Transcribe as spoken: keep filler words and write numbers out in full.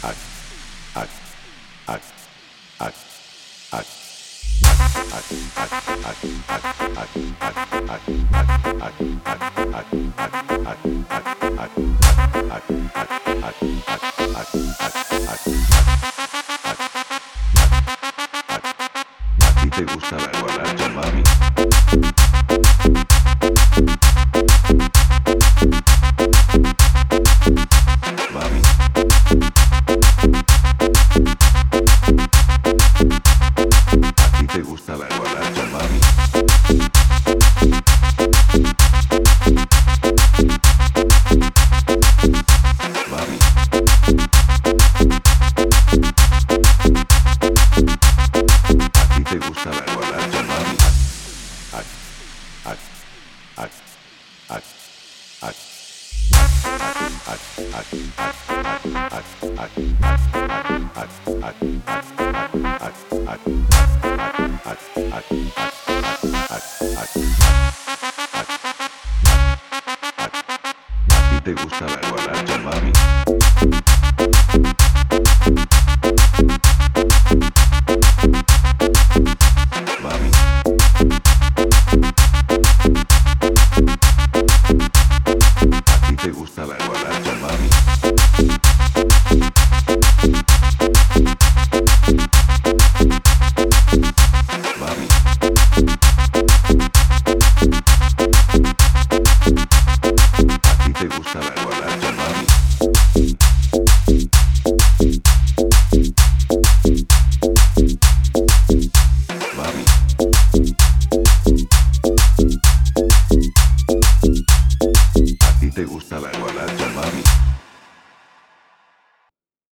¿Te gusta la guaracha, mami? Mami. ¿A ti te gusta la guaracha, mami? Mami. ¿A ti te gusta la guaracha, mami? ¿A ti te gusta la guaracha?